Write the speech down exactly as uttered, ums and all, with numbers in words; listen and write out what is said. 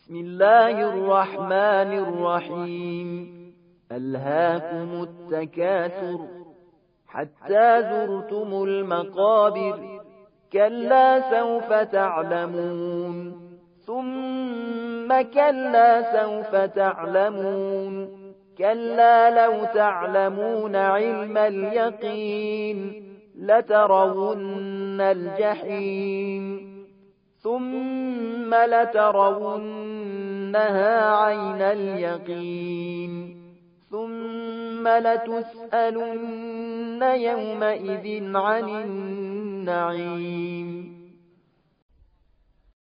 بسم الله الرحمن الرحيم ألهاكم التكاثر حتى زرتم المقابر كلا سوف تعلمون ثم كلا سوف تعلمون كلا لو تعلمون علم اليقين لترون الجحيم ثم لترونها عين اليقين ثم لتسألن يومئذ عن النعيم